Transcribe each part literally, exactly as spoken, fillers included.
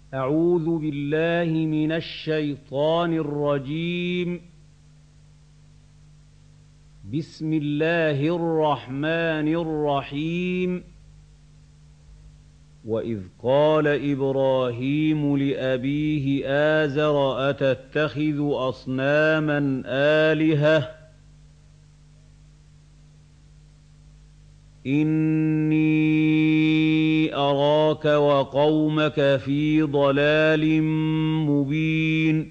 أعوذ بالله من الشيطان الرجيم. بسم الله الرحمن الرحيم. وإذ قال إبراهيم لأبيه آزر أتتخذ أصناما آلهة إني أراك وقومك في ضلال مبين.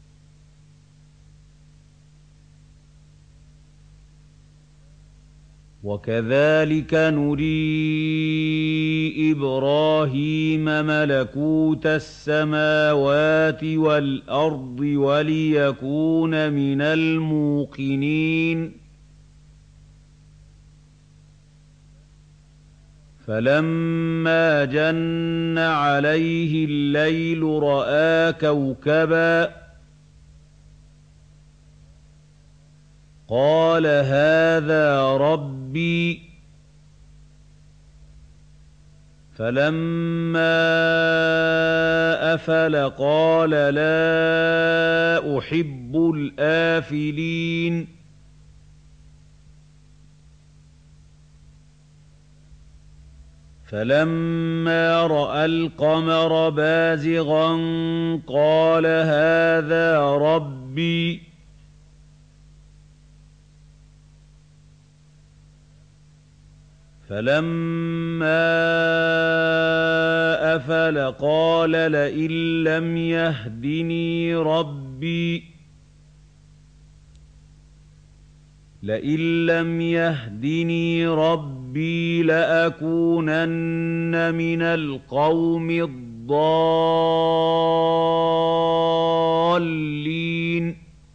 وكذلك نري إبراهيم ملكوت السماوات والأرض وليكون من الموقنين. فلما جن عليه الليل رأى كوكبا قال هذا ربي. فلما أفل قال لا أحب الآفلين. فلما رأى القمر بازغا قال هذا ربي. فلما أفل قال لئن لم يهدني ربي لئن لم يهدني ربي لأكونن من القوم الضالين.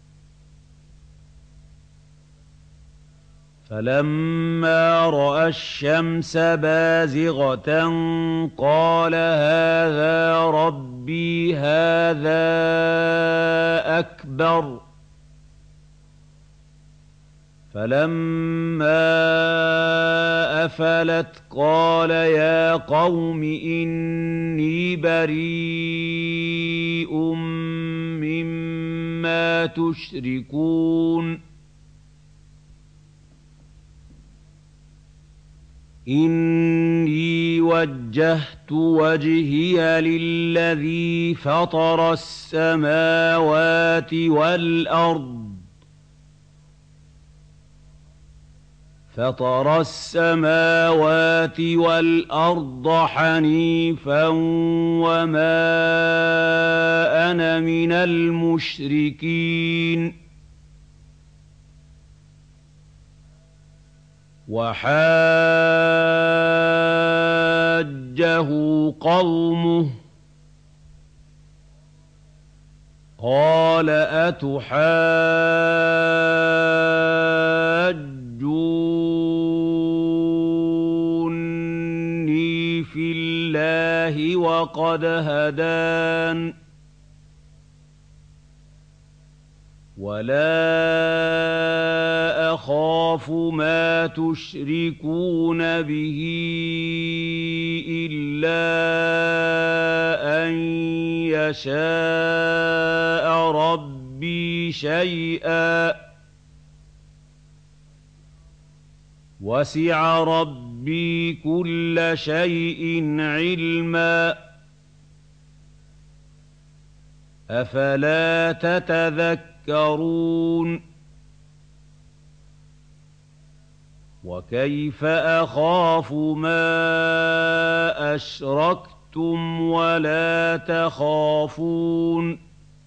فلما رأى الشمس بازغة قال هذا ربي هذا أكبر. فلما أفلت قال يا قوم إني بريء مما تشركون. إني وجهت وجهي للذي فطر السماوات والأرض فطر السماوات والأرض حنيفا وما أنا من المشركين. وحاجه قومه قال أتحاجوني في الله وقد هدان ولا أخاف ما تشركون به إلا أن يشاء ربي شيئا وسع ربي كل شيء علما. أفلا تتذكرون. وكيف أخاف ما أشركتم ولا تخافون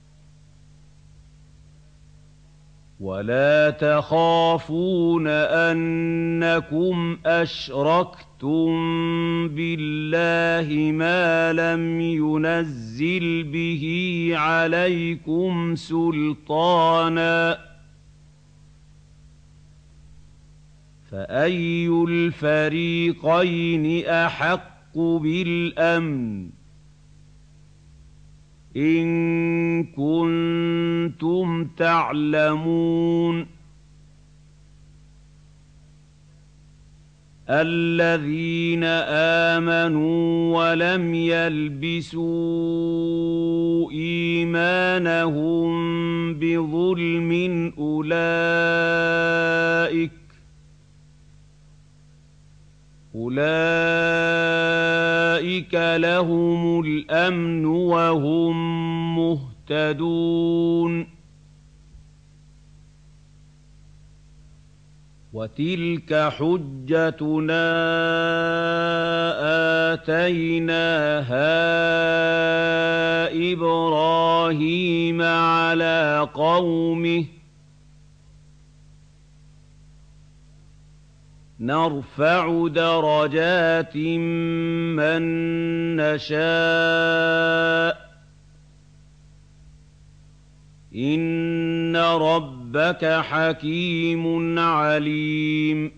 ولا تخافون أنكم أشركتم بالله ما لم ينزل به عليكم سلطانا. فأي الفريقين أحق بالأمن إن كنتم تعلمون. الذين آمنوا ولم يلبسوا إيمانهم بظلم أولئك أولئك لهم الأمن وهم مهتدون وتلك حجتنا آتيناها إبراهيم على قومه نرفع درجات من نشاء إن ربك حكيم عليم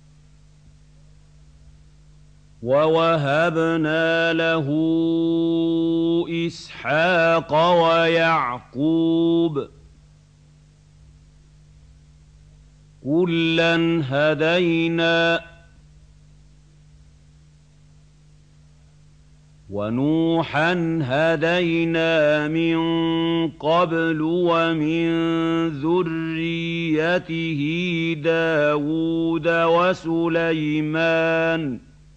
ووهبنا له إسحاق ويعقوب كلا هدينا ونوحا هدينا من قبل ومن ذريته داود وسليمان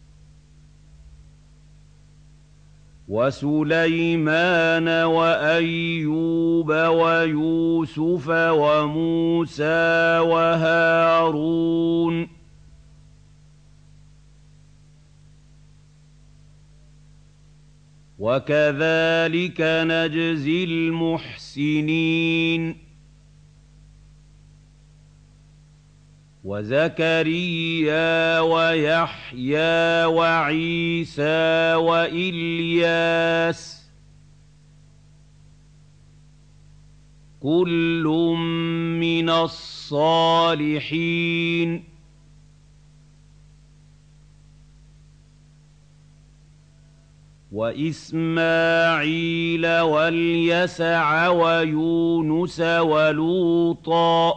وسليمان وأيوب ويوسف وموسى وهارون وكذلك نجزي المحسنين وزكريا ويحيى وعيسى وإلياس كل من الصالحين وإسماعيل واليسع ويونس ولوطا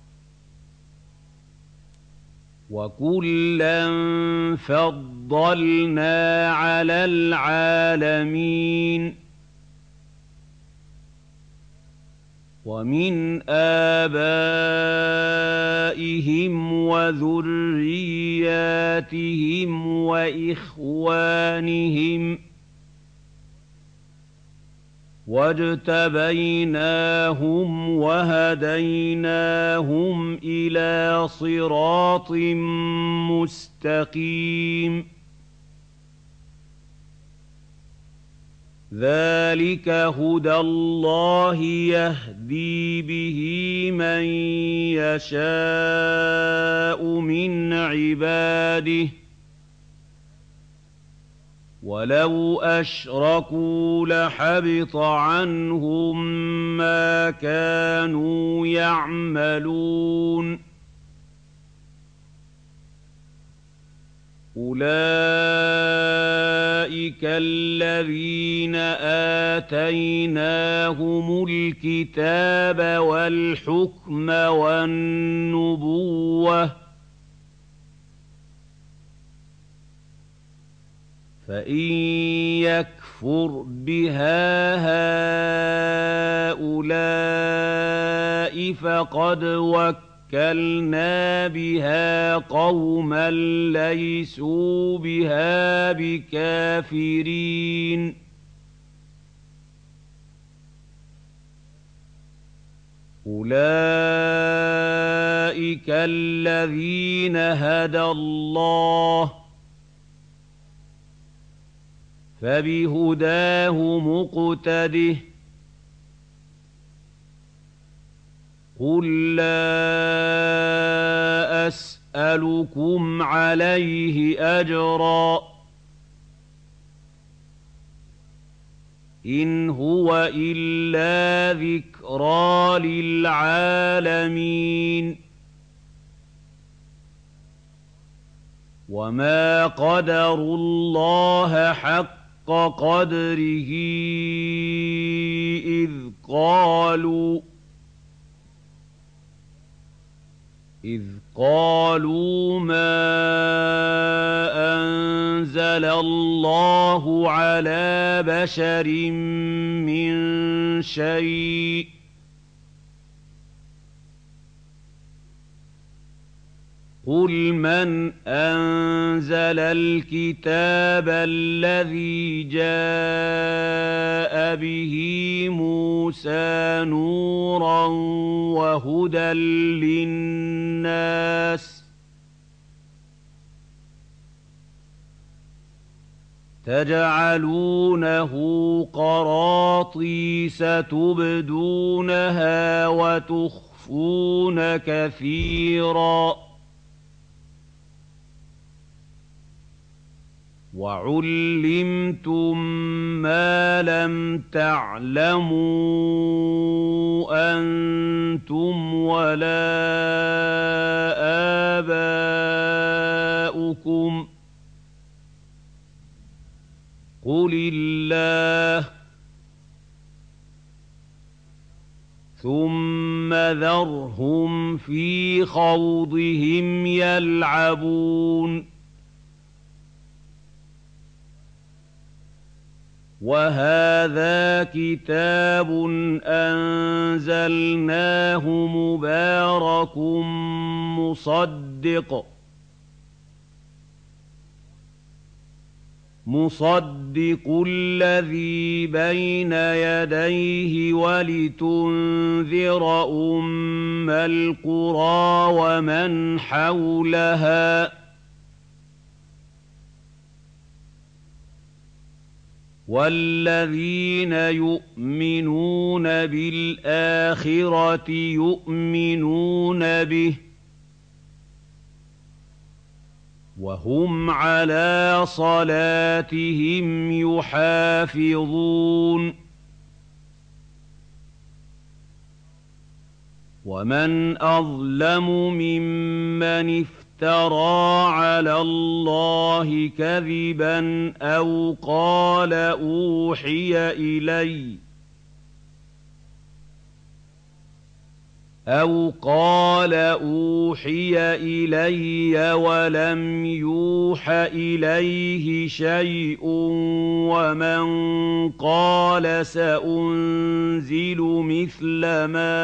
وكلا فضلنا على العالمين ومن آبائهم وذرياتهم وإخوانهم واجتبيناهم وهديناهم إلى صراط مستقيم ذلك هدى الله يهدي به من يشاء من عباده ولو أشركوا لحبط عنهم ما كانوا يعملون أولئك الذين آتيناهم الكتاب والحكم والنبوة فإن يكفر بها هؤلاء فقد وكلنا بها قوما ليسوا بها بكافرين أولئك الذين هدى الله فبهداه مقتده قل لا أسألكم عليه أجرا إن هو إلا ذكرى للعالمين وما قدروا الله حق قدره إذ قالوا إذ قالوا ما أنزل الله على بشر من شيء قل من أنزل الكتاب الذي جاء به موسى نورا وهدى للناس تجعلونه قراطيس تبدونها وتخفون كثيرا وعلمتم ما لم تعلموا أنتم ولا آباؤكم قل الله ثم ذرهم في خوضهم يلعبون وهذا كتاب أنزلناه مبارك مصدق مصدق الذي بين يديه ولتنذر أم القرى ومن حولها والذين يؤمنون بالآخرة يؤمنون به وهم على صلاتهم يحافظون ومن أظلم ممن افترى افترى على الله كذبا أو قال أوحي إلي أو قال أوحي إلي ولم يوح إليه شيء ومن قال سأنزل مثل ما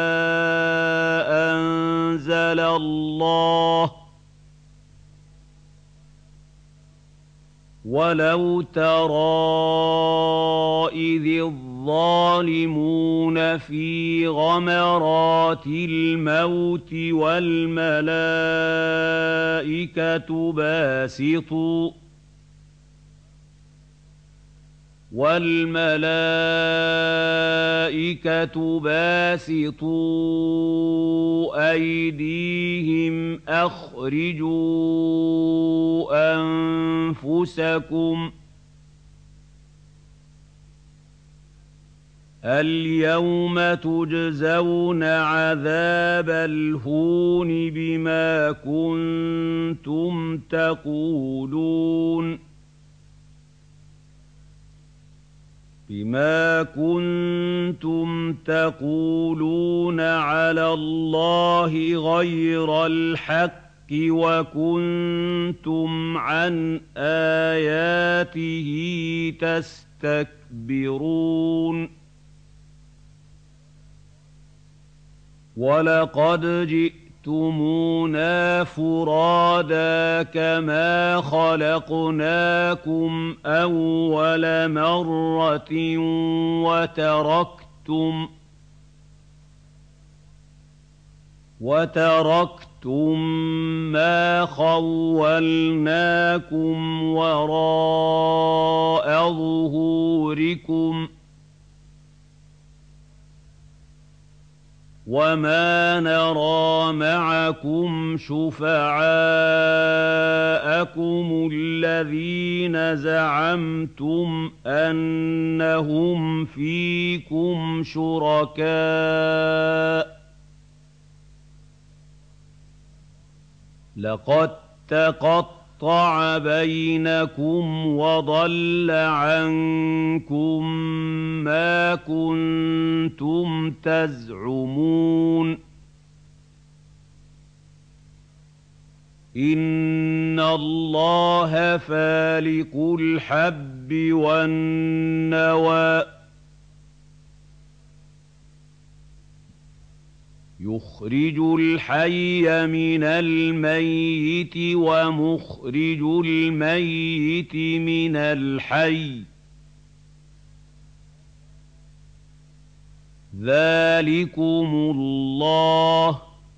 أنزل الله ولو ترى إذ الظالمون في غمرات الموت والملائكة باسطوا والملائكة باسطوا أيديهم أخرجوا أنفسكم اليوم تجزون عذاب الهون بما كنتم تقولون بما كنتم تقولون على الله غير الحق وكنتم عن آياته تستكبرون ولقد جئتمونا فرادا كما خلقناكم أول مرة وتركتم وتركتم ما خولناكم وراء ظهوركم وما نرى معكم شفعاءكم الذين زعمتم أنهم فيكم شركاء لقد تقطع بينكم وضل عنكم ما كنتم تزعمون إِنَّ اللَّهَ فَالِقُ الْحَبِّ وَالنَّوَىٰ يُخْرِجُ الْحَيَّ مِنَ الْمَيِّتِ وَمُخْرِجُ الْمَيِّتِ مِنَ الْحَيِّ ۚ ذَٰلِكُمُ اللَّهُ ۖ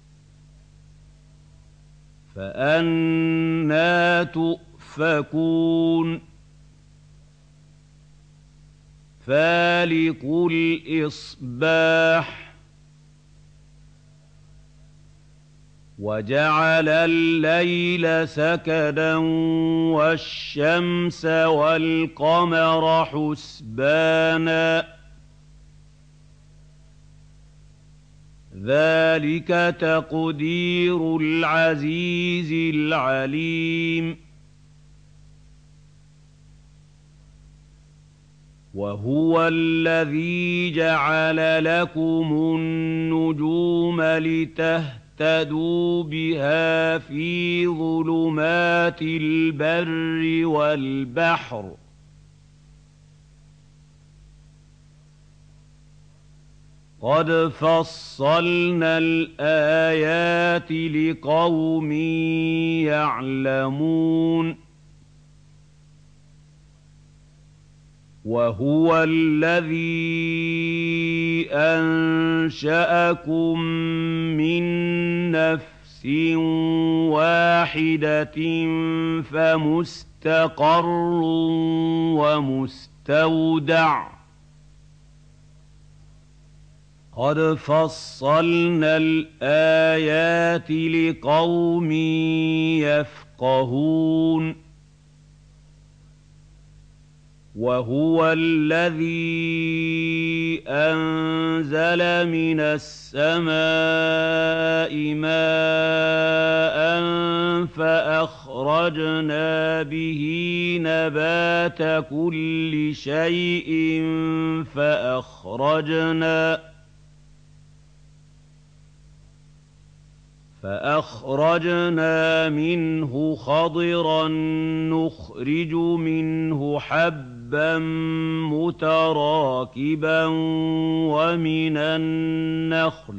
فَأَنَّىٰ تُؤْفَكُونَ فَالِقُ الْإِصْبَاحِ وَجَعَلَ اللَّيْلَ سَكَنًا وَالشَّمْسَ وَالْقَمَرَ حُسْبَانًا ۚ ذَٰلِكَ تَقْدِيرُ الْعَزِيزِ الْعَلِيمِ وَهُوَ الَّذِي جَعَلَ لَكُمُ النُّجُومَ لِتَهْتَدُوا بِهَا فِي ظُلُمَاتِ الْبَرِّ وَالْبَحْرِ ۗ قَدْ فَصَّلْنَا الْآيَاتِ لِقَوْمٍ يَعْلَمُونَ وَهُوَ الَّذِي أَنشَأَكُم مِّن نَّفْسٍ وَاحِدَةٍ فَمُسْتَقَرٌّ وَمُسْتَوْدَعٌ ۗ قَدْ فَصَّلْنَا الْآيَاتِ لِقَوْمٍ يَفْقَهُونَ وَهُوَ الَّذِي أَنزَلَ مِنَ السَّمَاءِ مَاءً فَأَخْرَجْنَا بِهِ نَبَاتَ كُلِّ شَيْءٍ فَأَخْرَجْنَا فَأَخْرَجْنَا مِنْهُ خَضِرًا نُّخْرِجُ مِنْهُ حَبًّا مُّتَرَاكِبًا وَمِنَ النَّخْلِ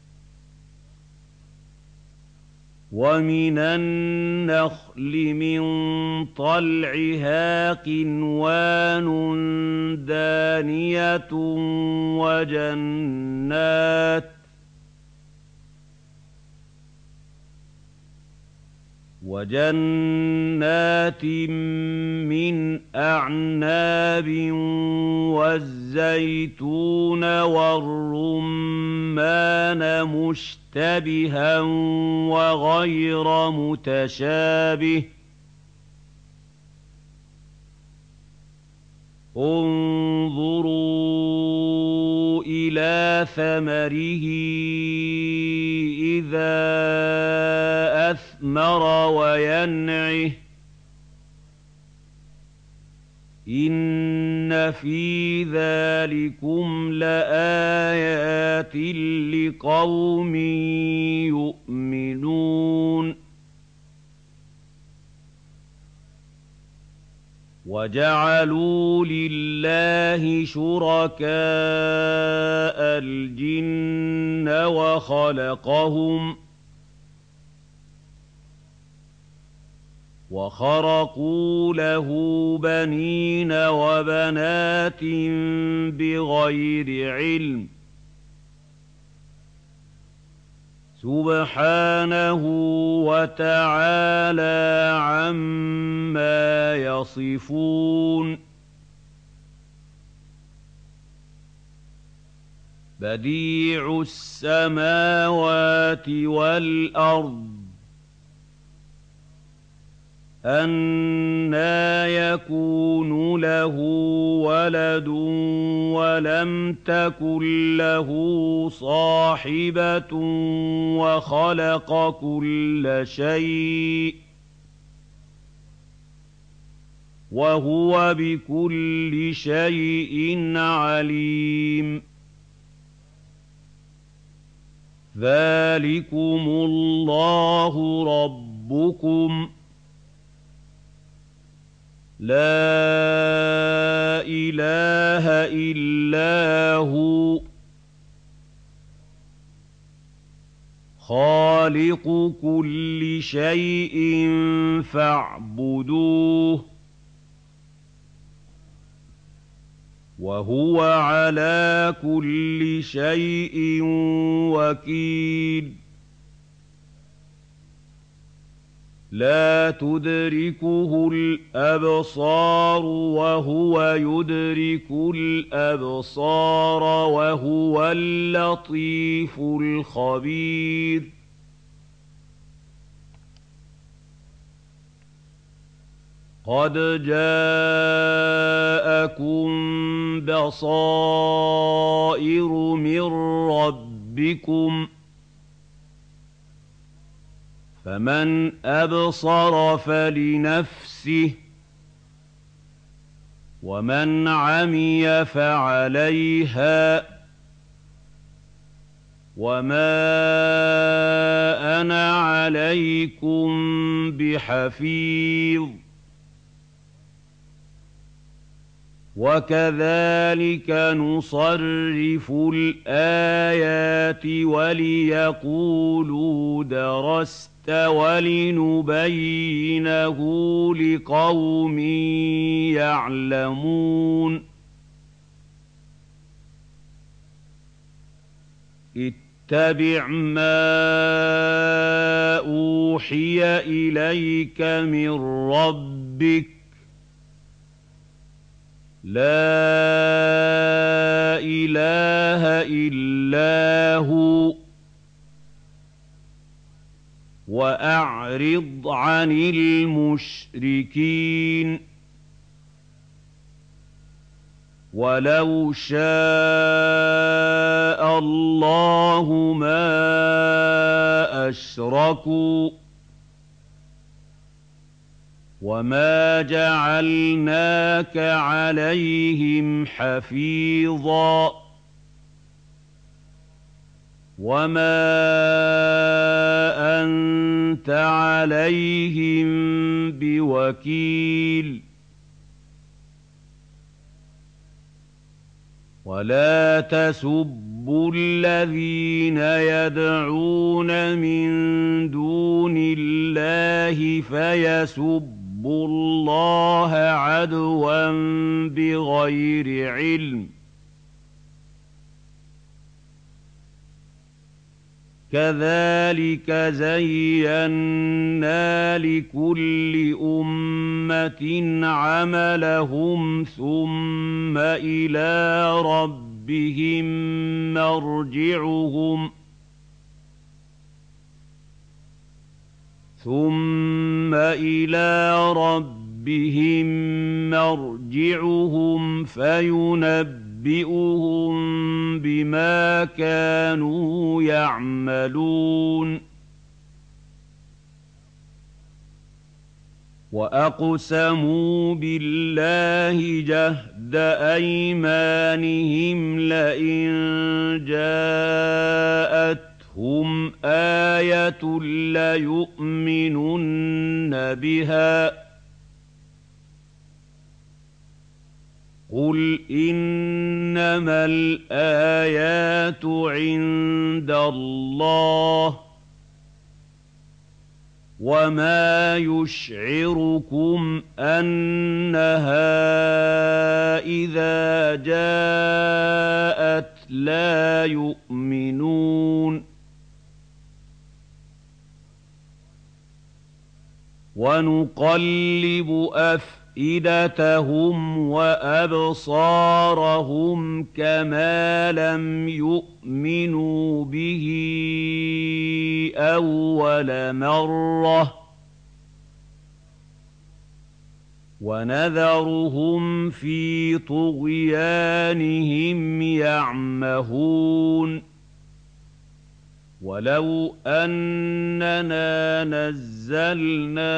وَمِنَ النَّخْلِ مِن طَلْعِهَا قِنْوَانٌ دَانِيَةٌ وَجَنَّاتٍ وَجَنَّاتٍ مِّنْ أَعْنَابٍ وَالزَّيْتُونَ وَالرُّمَّانَ مُشْتَبِهًا وَغَيْرَ مُتَشَابِهٍ ۗ انظُرُوا إِلَىٰ ثَمَرِهِ إِذَا أَثْمَرَ وَيَنْعِهِ ۚ إِنَّ فِي ذَٰلِكُمْ لَآيَاتٍ لِّقَوْمٍ يُؤْمِنُونَ وَجَعَلُوا لِلَّهِ شُرَكَاءَ الْجِنَّ وَخَلَقَهُمْ ۖ وَخَرَقُوا لَهُ بَنِينَ وَبَنَاتٍ بِغَيْرِ عِلْمٍ ۚ سُبْحَانَهُ وَتَعَالَىٰ عَمَّا يَصِفُونَ بَدِيعُ السَّمَاوَاتِ وَالْأَرْضِ أَنَّىٰ يَكُونُ لَهُ وَلَدٌ وَلَمْ تَكُن لَّهُ صَاحِبَةٌ وَخَلَقَ كُلَّ شَيْءٍ ۖ وَهُوَ بِكُلِّ شَيْءٍ عَلِيمٌ ذَٰلِكُمُ اللَّهُ رَبُّكُمْ رَبُّكُمْ لَا إِلَٰهَ إِلَّا هُوَ خَالِقُ كُلِّ شَيْءٍ فَاعْبُدُوهُ وَهُوَ عَلَىٰ كُلِّ شَيْءٍ وَكِيلٌ لَّا تُدْرِكُهُ الْأَبْصَارُ وَهُوَ يُدْرِكُ الْأَبْصَارَ وَهُوَ اللَّطِيفُ الْخَبِيرُ قَدْ جَاءَكُم بَصَائِرُ مِن رَّبِّكُمْ ۖ فَمَنْ أَبْصَرَ فَلِنَفْسِهِ وَمَنْ عَمِيَ فَعَلَيْهَا ۖ وَمَا أَنَا عَلَيْكُم بِحَفِيظٍ وَكَذَٰلِكَ نُصَرِّفُ الْآيَاتِ وَلِيَقُولُوا دَرَسْتَ وَلِنُبَيِّنَهُ لِقَوْمٍ يَعْلَمُونَ اتَّبِعْ مَا أُوحِيَ إِلَيْكَ مِن رَّبِّكَ لَا إِلَٰهَ إِلَّا هُوَ وَأَعْرِضْ عَنِ الْمُشْرِكِينَ وَلَوْ شَاءَ اللَّهُ مَا أَشْرَكُوا وَمَا جَعَلْنَاكَ عَلَيْهِمْ حَفِيظًا وَمَا أَنتَ عَلَيْهِم بِوَكِيلٍ وَلَا تَسُبُّوا الَّذِينَ يَدْعُونَ مِن دُونِ اللَّهِ فَيَسُبُّوا اللَّهَ عَدْوًا بِغَيْرِ عِلْمٍ كَذَٰلِكَ زَيَّنَّا لِكُلِّ أُمَّةٍ عَمَلَهُمْ ثُمَّ إِلَىٰ رَبِّهِم مَّرْجِعُهُمْ ثُمَّ إِلَىٰ رَبِّهِم مَّرْجِعُهُمْ فَيُنَبِّئُهُم بِمَا كَانُوا يَعْمَلُونَ وَأَقْسَمُوا بِاللَّهِ جَهْدَ أَيْمَانِهِمْ لَئِن جَاءَتْهُمْ آيَةٌ لَّيُؤْمِنُنَّ بِهَا ۚ قُلْ إِنَّمَا الْآيَاتُ عِندَ اللَّهِ وَمَا يُشْعِرُكُمْ أَنَّهَا إِذَا جَاءَتْ لَا يُؤْمِنُونَ وَنُقَلِّبُ أَفْئِدَتَهُمْ وَأَبْصَارَهُمْ كَمَا لَمْ يُؤْمِنُوا بِهِ أَوَّلَ مَرَّةٍ وَنَذَرُهُمْ فِي طُغْيَانِهِمْ يَعْمَهُونَ وَلَوْ أَنَّنَا نَزَّلْنَا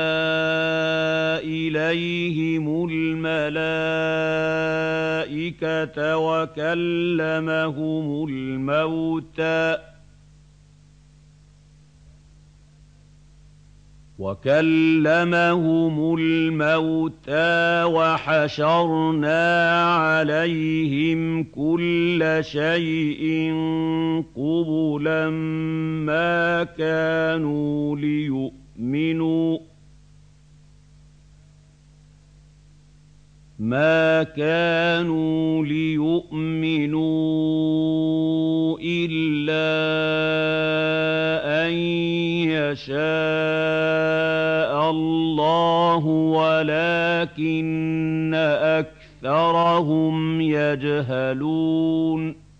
إِلَيْهِمُ الْمَلَائِكَةَ وَكَلَّمَهُمُ الْمَوْتَىٰ وَكَلَّمَهُمُ الْمَوْتَىٰ وَحَشَرْنَا عَلَيْهِمْ كُلَّ شَيْءٍ قُبُلًا مَّا كَانُوا لِيُؤْمِنُوا مَا كَانُوا لِيُؤْمِنُوا إِلَّا أَن يَشَاءَ اللَّهُ وَلَٰكِنَّ أَكْثَرَهُمْ يَجْهَلُونَ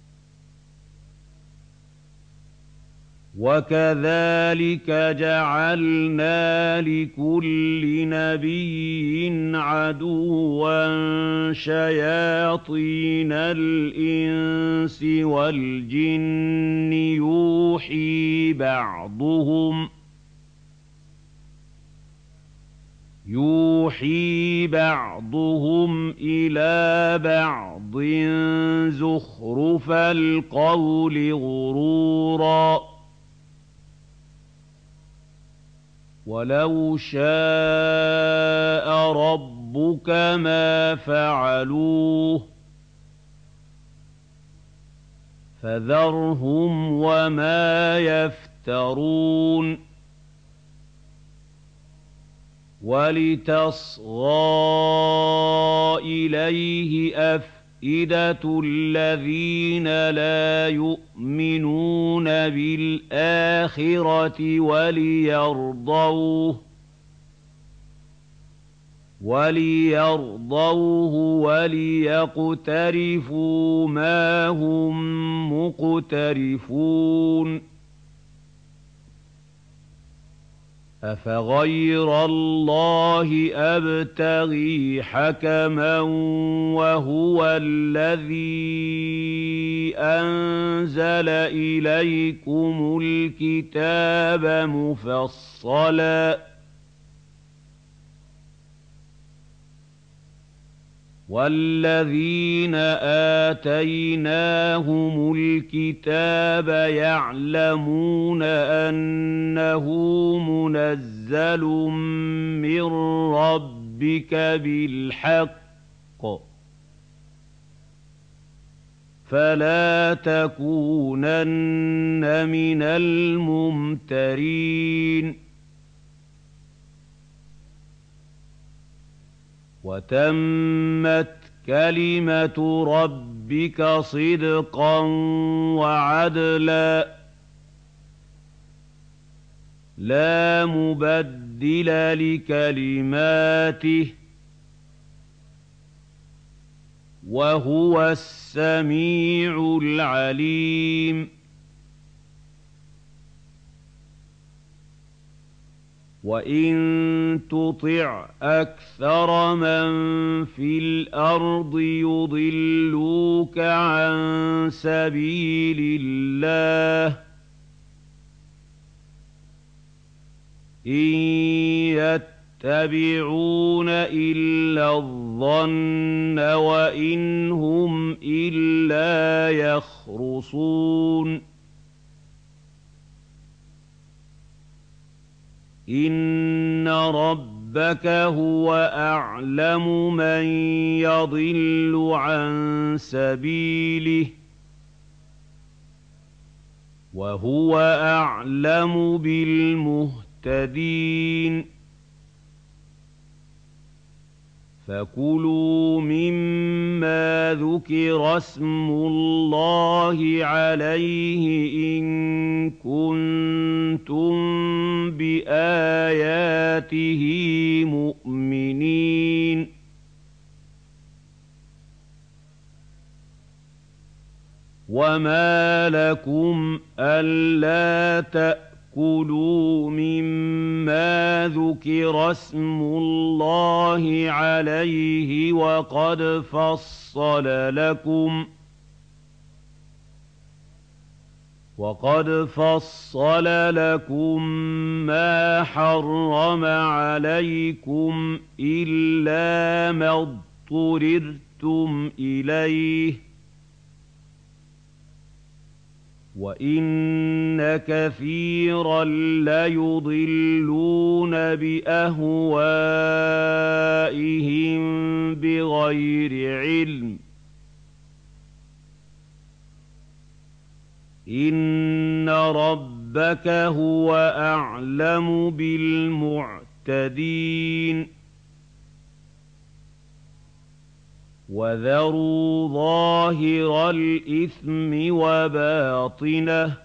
وَكَذَٰلِكَ جَعَلْنَا لِكُلِّ نَبِيٍّ عَدُوًّا شَيَاطِينَ الْإِنسِ وَالْجِنِّ يُوحِي بَعْضُهُمْ يُوحِي بَعْضُهُمْ إِلَىٰ بَعْضٍ زُخْرُفَ الْقَوْلِ غُرُورًا ۚ وَلَوْ شَاءَ رَبُّكَ مَا فَعَلُوهُ فَذَرْهُمْ وَمَا يَفْتَرُونَ وَلِتَصْغَىٰ إِلَيْهِ أَفْئِدَةُ الَّذِينَ لَا يُؤْمِنُونَ بِالْآخِرَةِ وَلِيَرْضَوْهُ وَلِيَرْضَوْهُ وَلِيَقْتَرِفُوا مَا هُم مُّقْتَرِفُونَ أَفَغَيْرَ اللَّهِ أَبْتَغِي حَكَمًا وَهُوَ الَّذِي أَنزَلَ إِلَيْكُمُ الْكِتَابَ مُفَصَّلًا ۚ وَالَّذِينَ آتَيْنَاهُمُ الْكِتَابَ يَعْلَمُونَ أَنَّهُ مُنَزَّلٌ مِّن رَّبِّكَ بِالْحَقِّ ۖ فَلَا تَكُونَنَّ مِنَ الْمُمْتَرِينَ وَتَمَّتْ كَلِمَةُ رَبِّكَ صِدْقًا وَعَدْلًا ۚ لَّا مُبَدِّلَ لِكَلِمَاتِهِ ۚ وَهُوَ السَّمِيعُ الْعَلِيمُ وَإِن تُطِعْ أَكْثَرَ مَن فِي الْأَرْضِ يُضِلُّوكَ عَن سَبِيلِ اللَّهِ ۚ إِن يَتَّبِعُونَ إِلَّا الظَّنَّ وَإِنْ هُمْ إِلَّا يَخْرُصُونَ إِنَّ رَبَّكَ هُوَ أَعْلَمُ مَن يَضِلُّ عَن سَبِيلِهِ ۖ وَهُوَ أَعْلَمُ بِالْمُهْتَدِينَ فَكُلُوا مِمَّا ذُكِرَ اسْمُ اللَّهِ عَلَيْهِ إِن كُنتُم بِآيَاتِهِ مُؤْمِنِينَ وَمَا لَكُمْ أَلَّا تَأْكُلُوا مِمَّا ذُكِرَ اسْمُ اللَّهِ عَلَيْهِ وَقَدْ فَصَّلَ لَكُمْ وَقَدْ فَصَّلَ لَكُم مَّا حَرَّمَ عَلَيْكُمْ إِلَّا مَا اضْطُرِرْتُمْ إِلَيْهِ ۗ وَإِنَّ كَثِيرًا لَّيُضِلُّونَ بِأَهْوَائِهِم بِغَيْرِ عِلْمٍ ۗ إِنَّ رَبَّكَ هُوَ أَعْلَمُ بِالْمُعْتَدِينَ. وَذَرُوا ظَاهِرَ الْإِثْمِ وَبَاطِنَهُ ۚ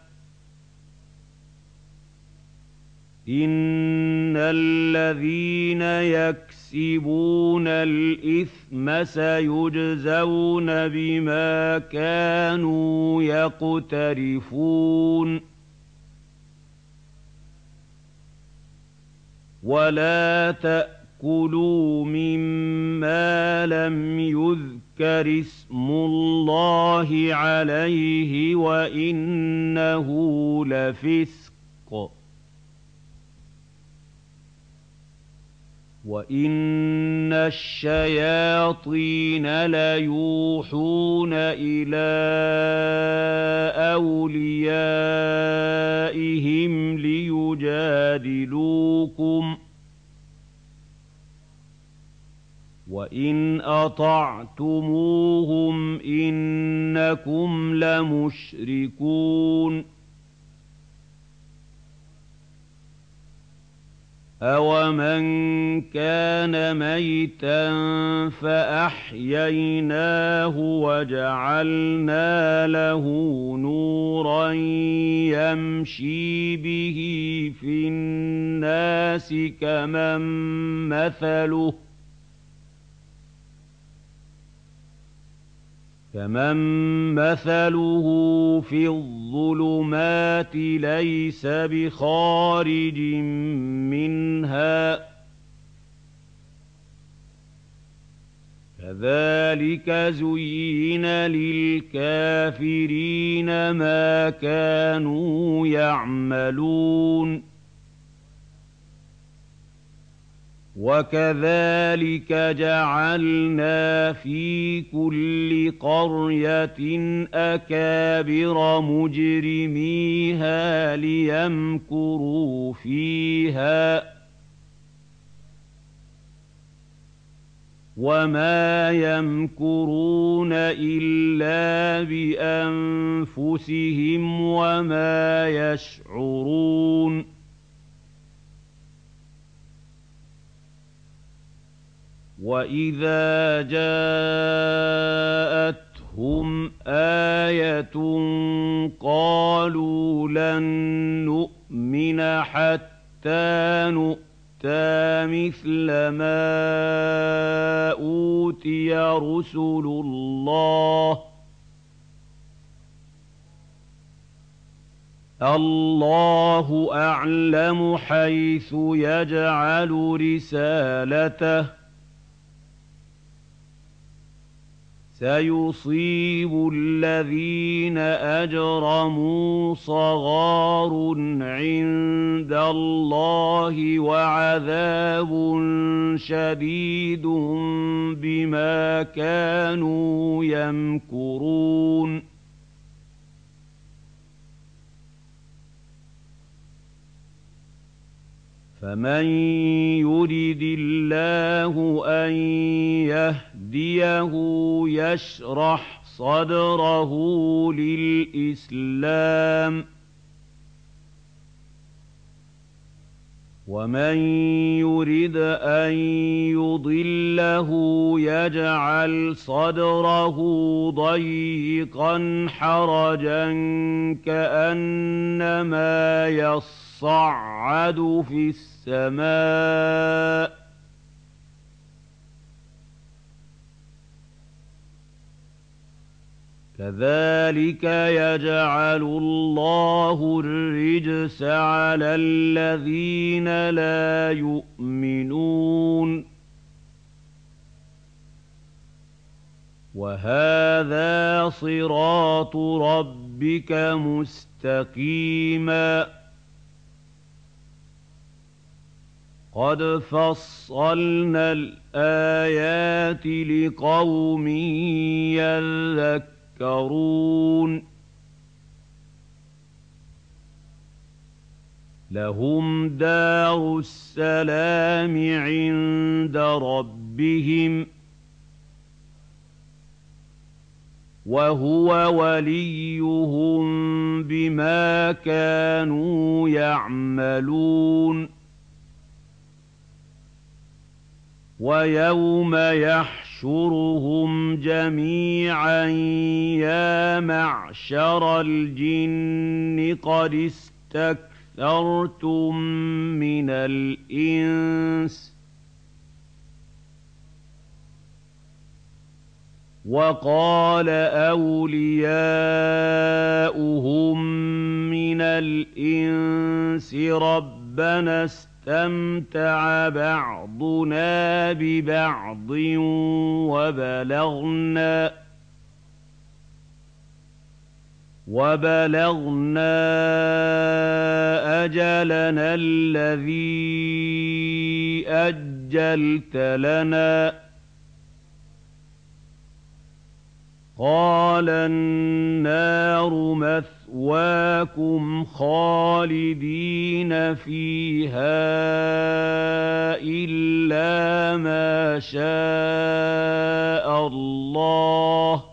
إِنَّ الَّذِينَ يَكْسِبُونَ الْإِثْمَ سَيُجْزَوْنَ بِمَا كَانُوا يَقْتَرِفُونَ. وَلَا تَأْكُلُوا مِمَّا لَمْ يُذْكَرِ اسْمُ اللَّهِ عَلَيْهِ وَإِنَّهُ لَفِسْقٌ ۗ وَإِنَّ الشَّيَاطِينَ لَيُوحُونَ إِلَىٰ أَوْلِيَائِهِمْ لِيُجَادِلُوكُمْ ۖ وَإِنْ أَطَعْتُمُوهُمْ إِنَّكُمْ لَمُشْرِكُونَ. أَوَمَن كَانَ مَيْتًا فَأَحْيَيْنَاهُ وَجَعَلْنَا لَهُ نُورًا يَمْشِي بِهِ فِي النَّاسِ كَمَن مَّثَلُهُ كَمَن مَّثَلُهُ فِي الظُّلُمَاتِ لَيْسَ بِخَارِجٍ مِّنْهَا ۚ كَذَٰلِكَ زُيِّنَ لِلْكَافِرِينَ مَا كَانُوا يَعْمَلُونَ. وَكَذَٰلِكَ جَعَلْنَا فِي كُلِّ قَرْيَةٍ أَكَابِرَ مُجْرِمِيهَا لِيَمْكُرُوا فِيهَا ۖ وَمَا يَمْكُرُونَ إِلَّا بِأَنفُسِهِمْ وَمَا يَشْعُرُونَ. وَإِذَا جَاءَتْهُمْ آيَةٌ قَالُوا لَن نُّؤْمِنَ حَتَّىٰ نُؤْتَىٰ مِثْلَ مَا أُوتِيَ رُسُلُ اللَّهِ ۘ اللَّهُ أَعْلَمُ حَيْثُ يَجْعَلُ رِسَالَتَهُ ۗ سَيُصِيبُ الَّذِينَ أَجْرَمُوا صَغَارٌ عِندَ اللَّهِ وَعَذَابٌ شَدِيدٌ بِمَا كَانُوا يَمْكُرُونَ. فَمَن يُرِدِ اللَّهُ أَن يَهْدِيَهُ يَشْرَحْ صَدْرَهُ لِلْإِسْلَامِ ۖ وَمَن يُرِدْ أَن يُضِلَّهُ يَجْعَلْ صَدْرَهُ ضَيِّقًا حَرَجًا كَأَنَّمَا يَصَّعَّدُ فِي السَّمَاءِ ۚ كَذَٰلِكَ يَجْعَلُ اللَّهُ الرِّجْسَ عَلَى الَّذِينَ لَا يُؤْمِنُونَ. وَهَٰذَا صِرَاطُ رَبِّكَ مُسْتَقِيمًا ۗ قَدْ فَصَّلْنَا الْآيَاتِ لِقَوْمٍ يَذَّكَّرُونَ. لهم دار السلام عند ربهم وهو وليهم بما كانوا يعملون ويوم يحشرهم جميعا يا معشر الجن قد استكثرتم من الإنس وقال أولياؤهم من الإنس ربنا استمتع بعضنا ببعض وبلغنا وبلغنا أجلنا الذي أجلت لنا قال النار مثواكم خالدين فيها إلا ما شاء الله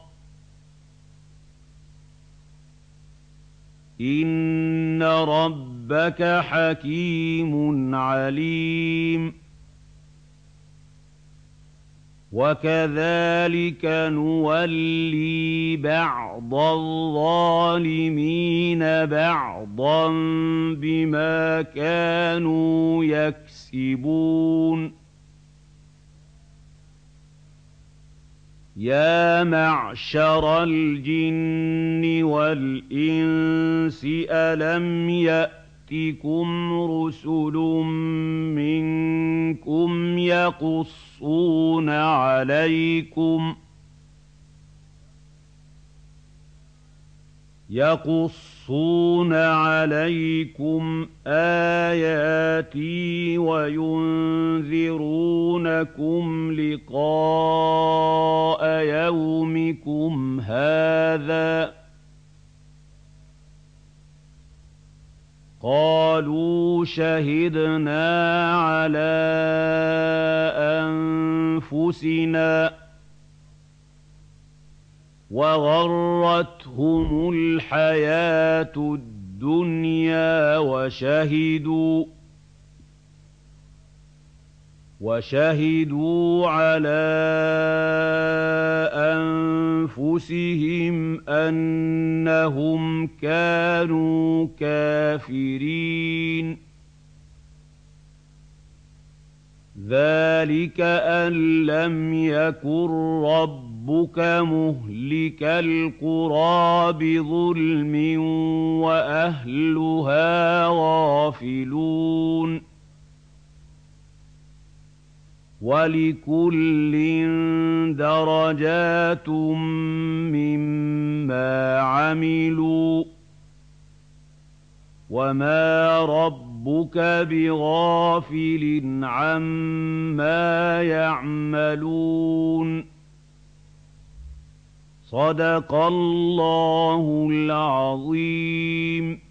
إن ربك حكيم عليم وكذلك نولي بعض الظالمين بعضا بما كانوا يكسبون يا معشر الجن والإنس ألم يأتكم رسل منكم يقصون عليكم يقصون عليكم آياتي وينذرونكم لقاء يومكم هذا قالوا شهدنا على أنفسنا وغرتهم الحياة الدنيا وشهدوا وشهدوا على أنفسهم أنهم كانوا كافرين ذلك أن لم يكن ربك مهلك القرى بظلم وأهلها غافلون ولكل درجات مما عملوا وما ربك بغافل عما يعملون صدق الله العظيم.